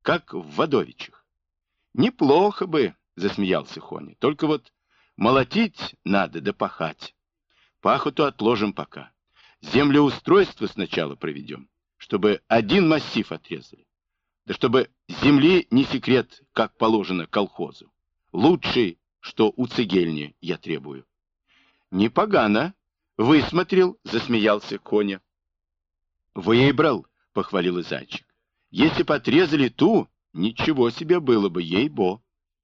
как в Водовичах. Неплохо бы, засмеялся Хоня. Только вот молотить надо да пахать. Пахоту отложим пока. Землеустройство сначала проведем, чтобы один массив отрезали. Да чтобы земли не секрет, как положено колхозу. Лучший, что у цегельни я требую. Непогано. Высмотрел, засмеялся Коня. Выбрал, похвалил и зайчик. Если б отрезали ту, ничего себе было бы, ей-бо.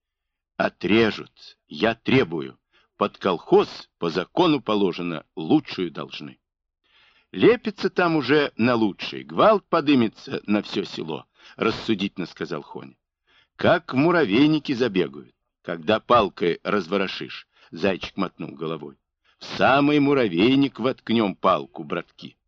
Отрежут, я требую. Под колхоз по закону положено, лучшую должны. Лепится там уже на лучший, гвалт подымется на все село, рассудительно сказал Хоня. Как в муравейники забегают, когда палкой разворошишь, зайчик мотнул головой. В самый муравейник воткнем палку, братки.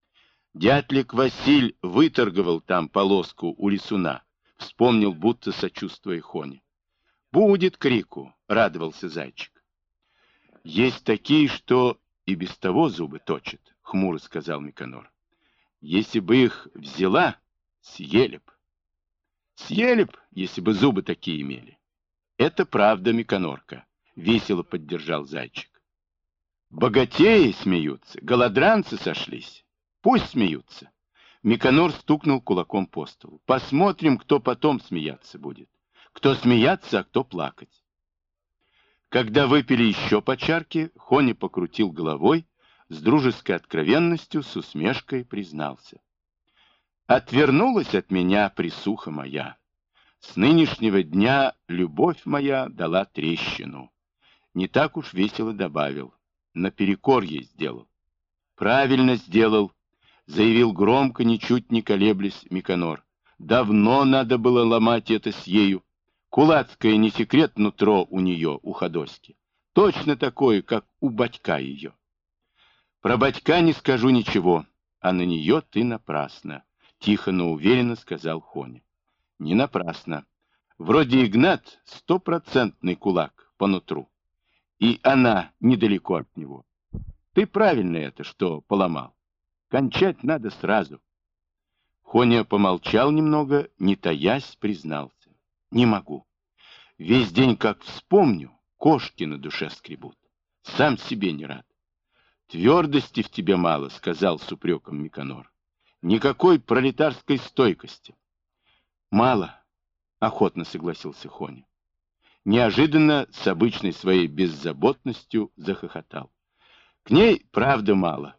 Дятлик Василь выторговал там полоску у лесуна, вспомнил, будто сочувствуя Хоне. Будет крику, радовался зайчик. Есть такие, что и без того зубы точат, хмуро сказал Миконор. Если бы их взяла, съели б. Съели б, если бы зубы такие имели. Это правда, Миконорка, весело поддержал зайчик. Богатеи смеются, голодранцы сошлись. Пусть смеются. Миконор стукнул кулаком по столу. Посмотрим, кто потом смеяться будет. Кто смеяться, а кто плакать. Когда выпили еще по чарке, Хоня покрутил головой, с дружеской откровенностью, с усмешкой признался. Отвернулась от меня присуха моя. С нынешнего дня любовь моя дала трещину. Не так уж весело добавил. Наперекор ей сделал. Правильно сделал, заявил громко, ничуть не колеблясь Миконор. Давно надо было ломать это с ею. Кулацкое не секрет нутро у нее, у Ходоськи. Точно такое, как у батька ее. Про батька не скажу ничего, а на нее ты напрасно, тихо, но уверенно сказал Хоня. Не напрасно. Вроде Игнат 100% кулак по нутру. И она недалеко от него. Ты правильно это, что поломал. Кончать надо сразу. Хоня помолчал немного, не таясь, признался. Не могу. Весь день, как вспомню, кошки на душе скребут. Сам себе не рад. Твердости в тебе мало, сказал с упреком Миконор. Никакой пролетарской стойкости. Мало, охотно согласился Хоня. Неожиданно, с обычной своей беззаботностью, захохотал. К ней, правда, мало.